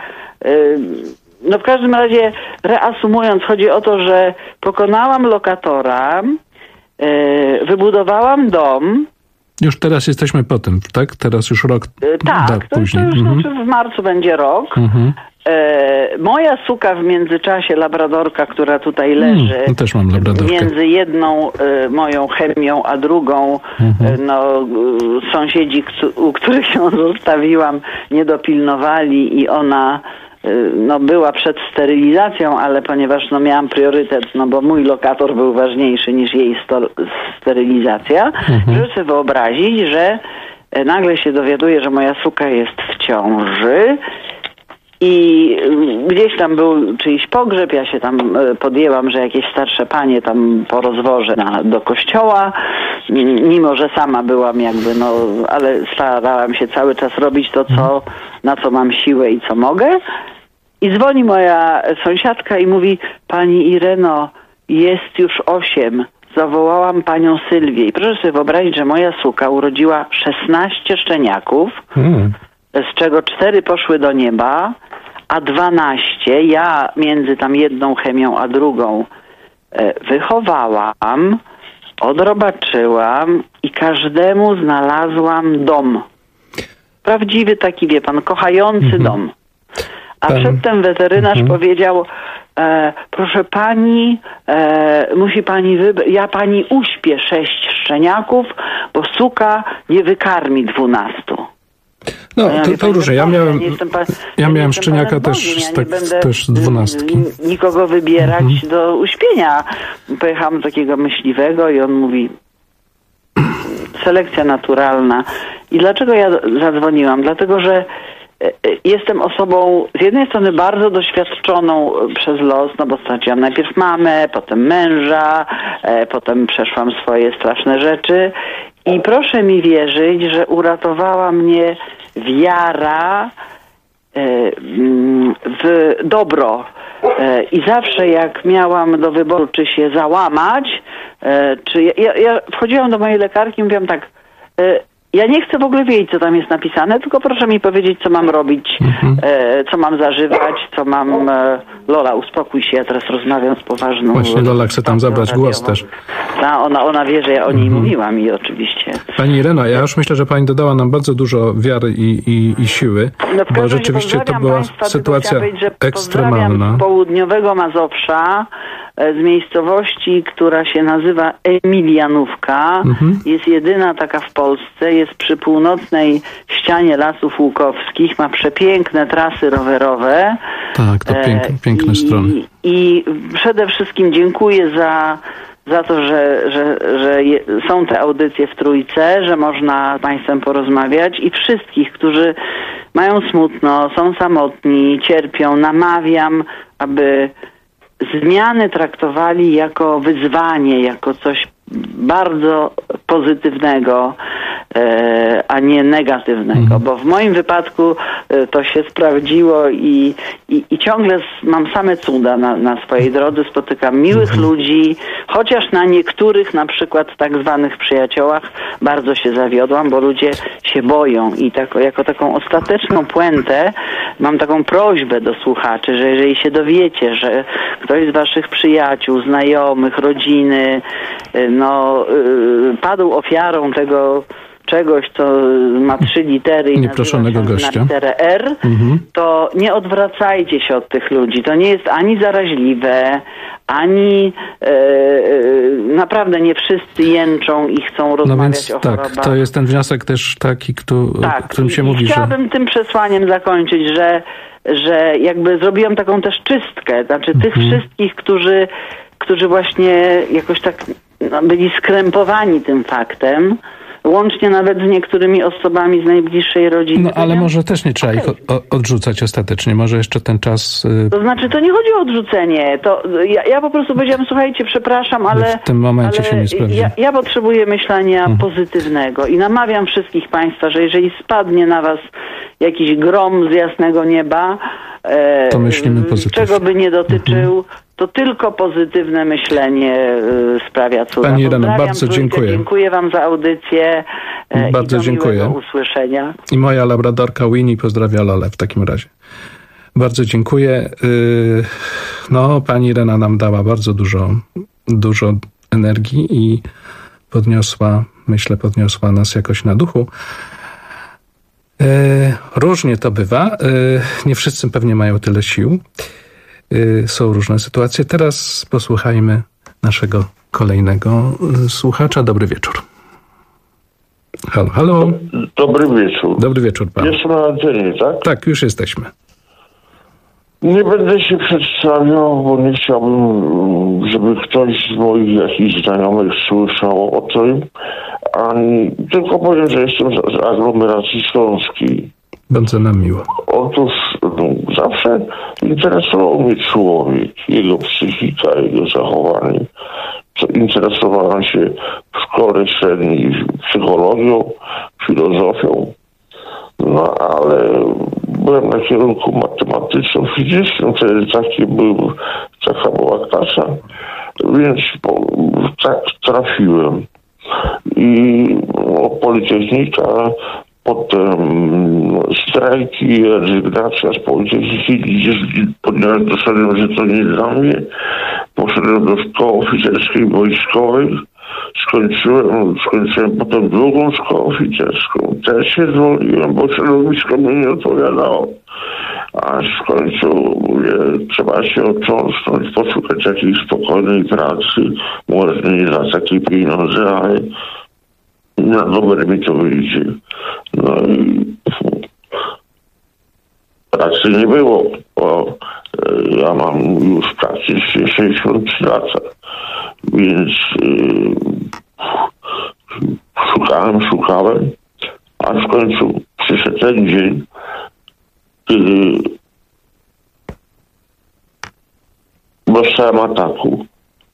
No w każdym razie, reasumując, chodzi o to, że pokonałam lokatora, wybudowałam dom.
Już teraz jesteśmy po tym, tak? Teraz już rok później.
To już w marcu będzie rok. Moja suka w międzyczasie, labradorka, która tutaj leży,
też mam labradorkę.
Między jedną moją chemią, a drugą sąsiedzi, u których ją zostawiłam, nie dopilnowali i ona była przed sterylizacją, ale ponieważ miałam priorytet, bo mój lokator był ważniejszy niż jej sterylizacja, żeby sobie wyobrazić, że nagle się dowiaduję, że moja suka jest w ciąży i gdzieś tam był czyjś pogrzeb, ja się tam podjęłam, że jakieś starsze panie tam porozwożę do kościoła, mimo że sama byłam ale starałam się cały czas robić to, na co mam siłę i co mogę. I dzwoni moja sąsiadka i mówi, pani Ireno, jest już 8. Zawołałam panią Sylwię. I proszę sobie wyobrazić, że moja suka urodziła 16 szczeniaków, z czego 4 poszły do nieba, a 12 ja między tam jedną chemią a drugą wychowałam, odrobaczyłam i każdemu znalazłam dom. Prawdziwy taki, wie pan, kochający dom. A przedtem weterynarz powiedział, proszę pani, musi pani ja pani uśpię 6 szczeniaków, bo suka nie wykarmi 12.
No, to różnie. Ja miałem szczeniaka też 12.
Nikogo wybierać do uśpienia. Pojechałam do takiego myśliwego i on mówi, selekcja naturalna. I dlaczego ja zadzwoniłam? Dlatego, że jestem osobą z jednej strony bardzo doświadczoną przez los, bo straciłam najpierw mamę, potem męża, potem przeszłam swoje straszne rzeczy i proszę mi wierzyć, że uratowała mnie wiara w dobro. I zawsze jak miałam do wyboru, czy się załamać, czy ja wchodziłam do mojej lekarki i mówiłam tak, ja nie chcę w ogóle wiedzieć, co tam jest napisane, tylko proszę mi powiedzieć, co mam robić, co mam zażywać, co mam... Lola, uspokój się, ja teraz rozmawiam z poważną...
Właśnie Lola chce tam zabrać głos też.
Ona wie, że ja o niej mówiłam i oczywiście...
Pani Ireno, ja już myślę, że pani dodała nam bardzo dużo wiary i siły, bo rzeczywiście to była sytuacja ekstremalna.
Z południowego Mazowsza, z miejscowości, która się nazywa Emilianówka. Jest jedyna taka w Polsce, jest przy północnej ścianie Lasów Łukowskich, ma przepiękne trasy rowerowe.
Tak, to piękne strony.
I przede wszystkim dziękuję za to, że są te audycje w Trójce, że można z Państwem porozmawiać i wszystkich, którzy mają smutno, są samotni, cierpią, namawiam, aby zmiany traktowali jako wyzwanie, jako coś bardzo pozytywnego, a nie negatywnego, bo w moim wypadku to się sprawdziło i ciągle mam same cuda na swojej drodze, spotykam miłych ludzi, chociaż na niektórych, na przykład tak zwanych przyjaciołach, bardzo się zawiodłam, bo ludzie się boją i jako taką ostateczną puentę mam taką prośbę do słuchaczy, że jeżeli się dowiecie, że ktoś z waszych przyjaciół, znajomych, rodziny padł ofiarą tego czegoś, co ma 3 litery i
nieproszonego
nazywa się na literę R, to nie odwracajcie się od tych ludzi. To nie jest ani zaraźliwe, ani naprawdę nie wszyscy jęczą i chcą rozmawiać o chorobach.
Tak, to jest ten wniosek też taki, którym się mówi, że...
Chciałabym tym przesłaniem zakończyć, że jakby zrobiłam taką też czystkę, znaczy tych wszystkich, którzy właśnie jakoś tak byli skrępowani tym faktem, łącznie nawet z niektórymi osobami z najbliższej rodziny.
No ale może też nie trzeba ich odrzucać ostatecznie, może jeszcze ten czas...
To znaczy, to nie chodzi o odrzucenie, to ja po prostu powiedziałam, słuchajcie, przepraszam, ale...
W tym momencie się nie sprawdzi.
Ja potrzebuję myślenia pozytywnego i namawiam wszystkich państwa, że jeżeli spadnie na was jakiś grom z jasnego nieba,
to myślimy pozytywnie.
Czego by nie dotyczył, to tylko pozytywne myślenie sprawia cuda.
Pani Ireno, bardzo dziękuję.
Dziękuję wam za audycję.
Bardzo dziękuję.
Miłego usłyszenia.
I moja labradorka Winnie pozdrawia Lolę w takim razie. Bardzo dziękuję. No, pani Irena nam dała bardzo dużo energii i podniosła nas jakoś na duchu. Różnie to bywa. Nie wszyscy pewnie mają tyle sił. Są różne sytuacje. Teraz posłuchajmy naszego kolejnego słuchacza. Dobry wieczór. Halo, halo.
Dobry wieczór.
Dobry wieczór panu.
Jestem na antenie, tak?
Tak, już jesteśmy.
Nie będę się przedstawiał, bo nie chciałbym, żeby ktoś z moich jakichś znajomych słyszał o tym, tylko powiem, że jestem z aglomeracji śląskiej.
Bardzo nam miło.
Otóż zawsze interesował mnie człowiek, jego psychika, jego zachowanie. Interesowałem się w szkole średniej psychologią, filozofią, no ale byłem na kierunku matematyczno-fizycznym, wtedy taka była klasa, więc tak trafiłem. I Politechnika, potem strajki, rezygnacja z Politechniki, gdzieś doszedłem, że to nie dla mnie. Poszedłem do szkoły oficerskiej wojskowej, skończyłem potem drugą szkołę oficerską. Też się zwolniłem, bo środowisko mnie nie odpowiadało. Aż w końcu mówię, trzeba się otrząsnąć, poszukać jakiejś spokojnej pracy. Może nie za takie pieniądze, ale na dobre mi to wyjdzie. No i pracy nie było, bo ja mam już praktycznie 63 lata. Więc szukałem, a w końcu przyszedł ten dzień, kiedy dostałem ataku.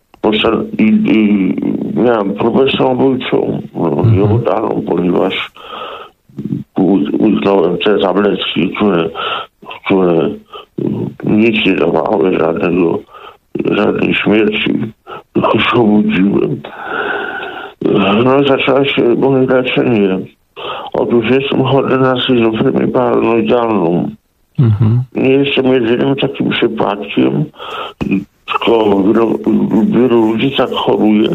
I miałem próbę samobójczą, nieudaną, ponieważ łyknąłem te tabletki, które nic nie dawały żadnej śmierci, tylko się obudziłem. No zaczęło się moje leczenie. Otóż jestem chory na schizofrenię paranoidalną. Nie jestem jedynym takim przypadkiem, tylko wielu ludzi tak choruje.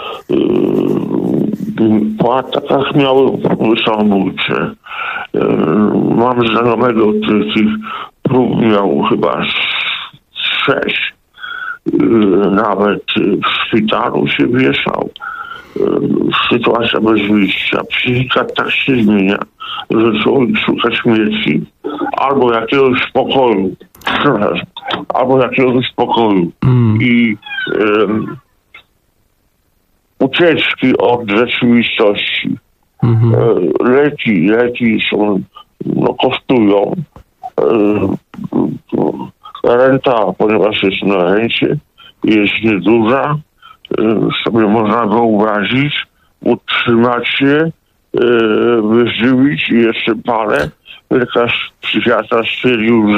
Po atakach miałem próby samobójcze. Mam znajomego, który tych prób miał chyba 6. Nawet w szpitalu się wieszał. Sytuacja bez wyjścia. Psychika tak się zmienia, że człowiek szuka śmierci albo jakiegoś spokoju. I ucieczki od rzeczywistości. Leki są, kosztują. Renta, ponieważ jest na rencie, jest nieduża. Sobie można wyobrazić, utrzymać się, wyżywić i jeszcze parę. Lekarz psychiatra stwierdził,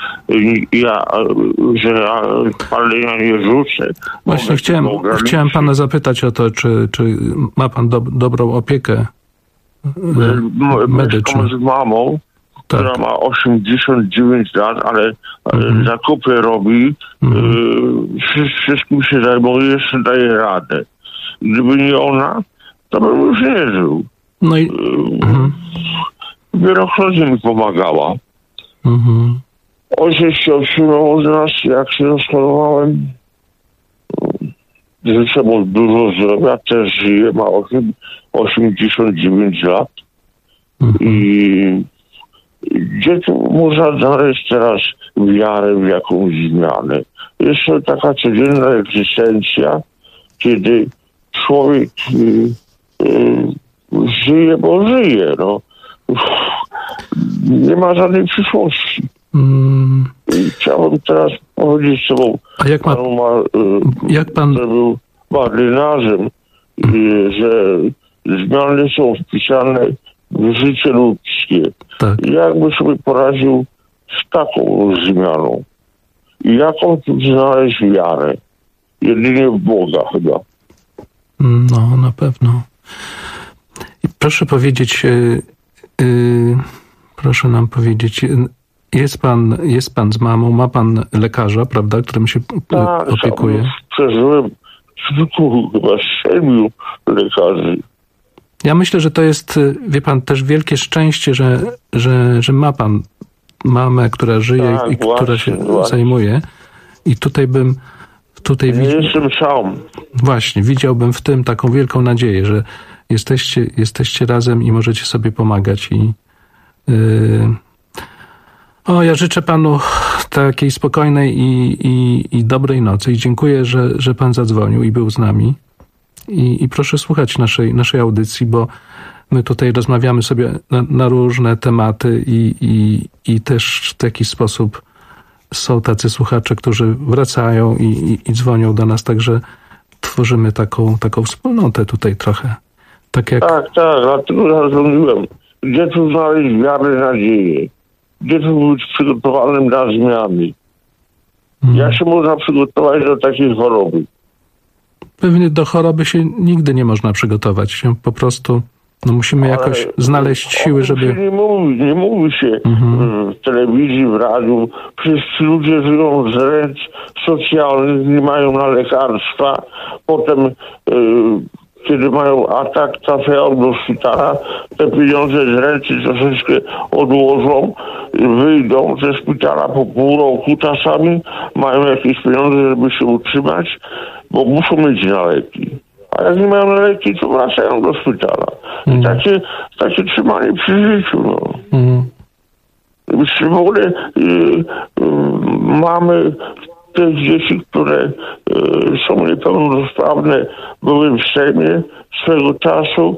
że palenia nie rzucę.
Właśnie chciałem pana zapytać o to, czy ma pan dobrą opiekę medyczną.
Mieszkam z mamą, która ma 89 lat, ale zakupy robi, wszystkim się zajmuje, jeszcze daje radę. Gdyby nie ona, to bym już nie żył.
No i...
Wielokrotnie mi pomagała. 88 raz, jak się rozchorowałem, życzę mu dużo zdrowia, też żyje, ma 89 lat. I gdzie tu można znaleźć teraz wiarę w jakąś zmianę? Jest to taka codzienna egzystencja, kiedy człowiek żyje, bo żyje, no. Nie ma żadnej przyszłości. I chciałbym teraz powiedzieć sobą,
a jak pan
że był marynarzem, że zmiany są wpisane w życie ludzkie.
Tak.
Jakby sobie poradził z taką zmianą? I jaką tu znaleźć wiarę? Jedynie w Boga chyba.
No, na pewno. I proszę powiedzieć, proszę nam powiedzieć, jest pan z mamą, ma pan lekarza, prawda, którym się opiekuje?
Tak, przeżyłem chyba 7 lekarzy.
Ja myślę, że to jest, wie pan, też wielkie szczęście, że ma pan mamę, która żyje i która się zajmuje. I tutaj
nie jestem sam.
Właśnie, widziałbym w tym taką wielką nadzieję, że jesteście razem i możecie sobie pomagać. Ja życzę panu takiej spokojnej i dobrej nocy i dziękuję, że pan zadzwonił i był z nami. I proszę słuchać naszej audycji, bo my tutaj rozmawiamy sobie na różne tematy i też w taki sposób są tacy słuchacze, którzy wracają i dzwonią do nas, także tworzymy taką wspólnotę tutaj trochę. Tak,
dlatego zrozumiałem. Gdzie tu znaleźć wiarę, nadzieję? Gdzie tu być przygotowanym na zmiany? Jak się można przygotować do takiej choroby?
Pewnie do choroby się nigdy nie można przygotować. Się po prostu musimy jakoś znaleźć siły, żeby...
Nie mówi się w telewizji, w radiu. Przecież ci ludzie żyją z rent socjalnych, nie mają na lekarstwa. Potem, kiedy mają atak, trafiają do szpitala, te pieniądze z renty troszeczkę odłożą, wyjdą ze szpitala po pół roku czasami, mają jakieś pieniądze, żeby się utrzymać, bo muszą mieć na leki. A jak nie mają na leki, to wracają do szpitala. I takie trzymanie przy życiu, no. W ogóle mamy te dzieci, które są niepełnosprawne, były w Sejmie swego czasu,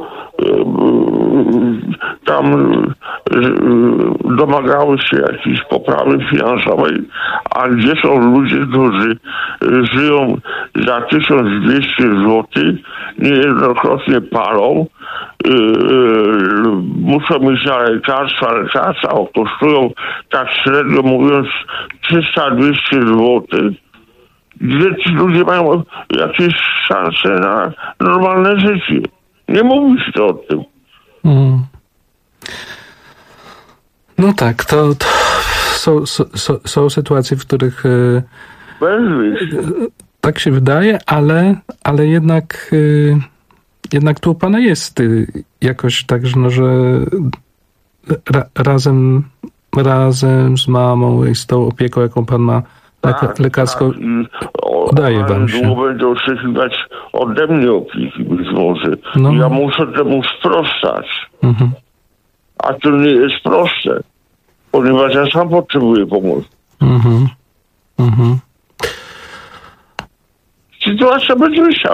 tam domagały się jakiejś poprawy finansowej, a gdzie są ludzie, którzy żyją za 1200 zł, niejednokrotnie palą, muszą mieć na lekarstwa kosztują tak średnio mówiąc 300-200 zł. Gdzie ci ludzie mają jakieś szanse na normalne życie? Nie mówi się o tym.
No tak, to są sytuacje, w których tak się wydaje, ale jednak tu u pana jest jakoś tak, że razem z mamą i z tą opieką, jaką pan ma lekarską, udaje wam się.
Długo będą oczekiwać ode mnie opieki być może. Ja muszę temu sprostać. A to nie jest proste, ponieważ ja sam potrzebuję pomocy. Sytuacja bezwyjścia.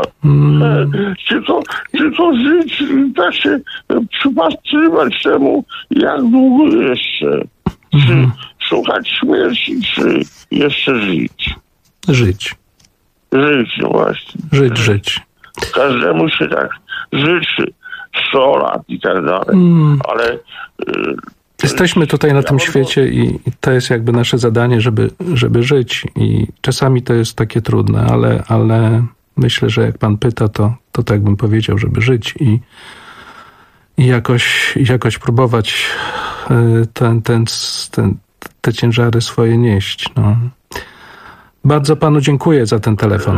Tylko żyć, da się przypatrywać temu, jak długo jeszcze. Czy szukać śmierci, czy jeszcze żyć?
Żyć,
no właśnie.
Żyć.
Każdemu się tak życzy 100 lat i tak dalej, ale...
Jesteśmy tutaj na tym świecie i to jest jakby nasze zadanie, żeby żyć i czasami to jest takie trudne, ale myślę, że jak pan pyta, to tak bym powiedział, żeby żyć i jakoś próbować te ciężary swoje nieść. No. Bardzo panu dziękuję za ten telefon.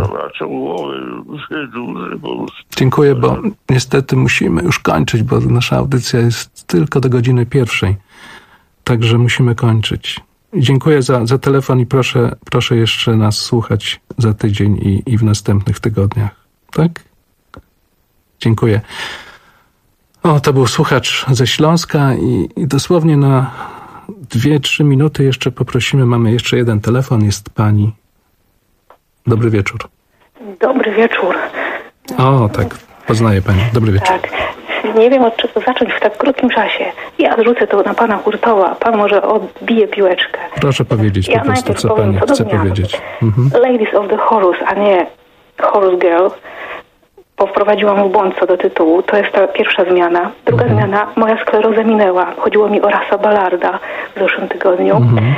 Dziękuję, bo niestety musimy już kończyć, bo nasza audycja jest tylko do godziny 1:00. Także musimy kończyć. Dziękuję za telefon i proszę jeszcze nas słuchać za tydzień i w następnych tygodniach. Tak? Dziękuję. To był słuchacz ze Śląska i dosłownie na 2-3 minuty jeszcze poprosimy. Mamy jeszcze jeden telefon. Jest pani. Dobry wieczór.
Dobry wieczór.
Tak. Poznaję pani. Dobry wieczór.
Tak. Nie wiem, od czego zacząć w tak krótkim czasie. Ja zrzucę to na pana Hurtowa. Pan może odbije piłeczkę.
Proszę powiedzieć po prostu, co pani chce powiedzieć.
Ladies of the Horus, a nie Horus Girl. Wprowadziłam w błąd co do tytułu. To jest ta pierwsza zmiana. Druga zmiana, moja skleroza minęła. Chodziło mi o Rasa Ballarda w zeszłym tygodniu.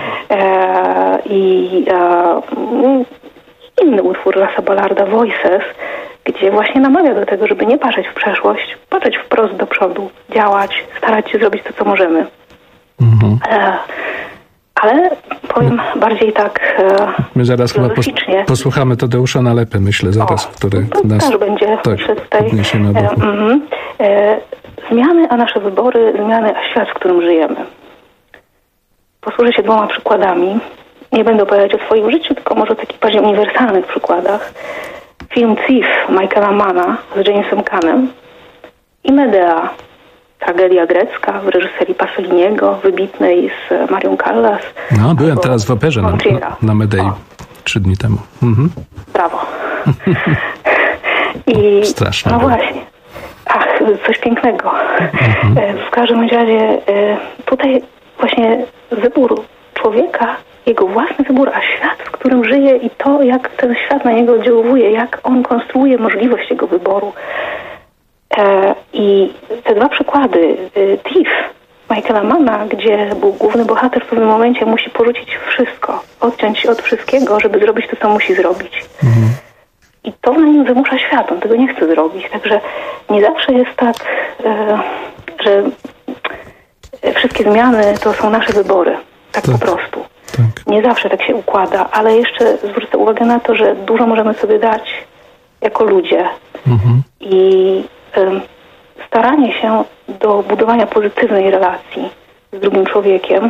Inny utwór Rasa Ballarda, Voices, gdzie właśnie namawia do tego, żeby nie patrzeć w przeszłość, patrzeć wprost do przodu, działać, starać się zrobić to, co możemy. Ale powiem bardziej tak
my zaraz chyba posłuchamy Tadeusza Nalepy, myślę zaraz, który nas
też będzie
podniesie na duchu.
Zmiany, a nasze wybory, zmiany, a świat, w którym żyjemy. Posłużę się 2 przykładami. Nie będę opowiadać o swoim życiu, tylko może o takich bardziej uniwersalnych przykładach. Film Thief Michaela Manna z Jamesem Caanem i Medea, tragedia grecka w reżyserii Pasoliniego, wybitnej z Marią Callas.
Byłem teraz w operze na Medei 3 dni temu.
Brawo. I
straszne.
Właśnie. Coś pięknego. W każdym razie tutaj właśnie wybór człowieka, jego własny wybór, a świat, w którym żyje i to, jak ten świat na niego oddziałuje, jak on konstruuje możliwość jego wyboru. I te 2 przykłady, Thief Michaela Manna, gdzie był główny bohater w pewnym momencie musi porzucić wszystko, odciąć się od wszystkiego, żeby zrobić to, co musi zrobić. I to na nim wymusza świat, on tego nie chce zrobić. Także nie zawsze jest tak, że wszystkie zmiany to są nasze wybory. Tak po prostu. Nie zawsze tak się układa, ale jeszcze zwrócę uwagę na to, że dużo możemy sobie dać jako ludzie. I staranie się do budowania pozytywnej relacji z drugim człowiekiem.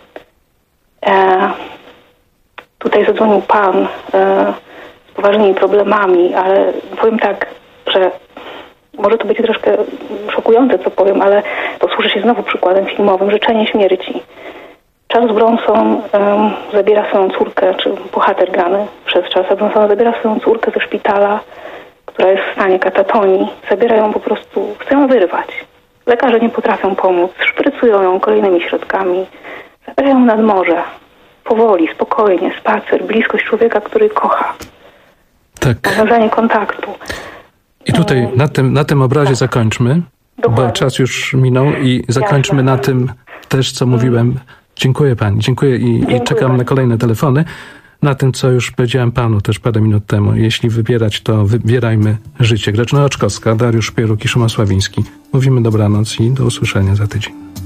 Tutaj zadzwonił pan z poważnymi problemami, ale powiem tak, że może to być troszkę szokujące, co powiem, ale posłużę się znowu przykładem filmowym. Życzenie śmierci. Charles Bronson zabiera swoją córkę, czy bohater grany przez Charlesa Bronsona zabiera swoją córkę ze szpitala, która jest w stanie katatonii. Zabiera ją po prostu, chcą ją wyrwać. Lekarze nie potrafią pomóc, szprycują ją kolejnymi środkami. Zabierają ją nad morze. Powoli, spokojnie, spacer, bliskość człowieka, który kocha. Nawiązanie kontaktu.
I tutaj na tym obrazie zakończmy, bo czas już minął i zakończmy na tym też, co mówiłem. Dziękuję pani, dziękuję i czekam na kolejne telefony. Na tym, co już powiedziałem panu też parę minut temu. Jeśli wybierać, to wybierajmy życie. Grażyna Oczkowska, Dariusz Pieruk i Szymon Sławiński. Mówimy dobranoc i do usłyszenia za tydzień.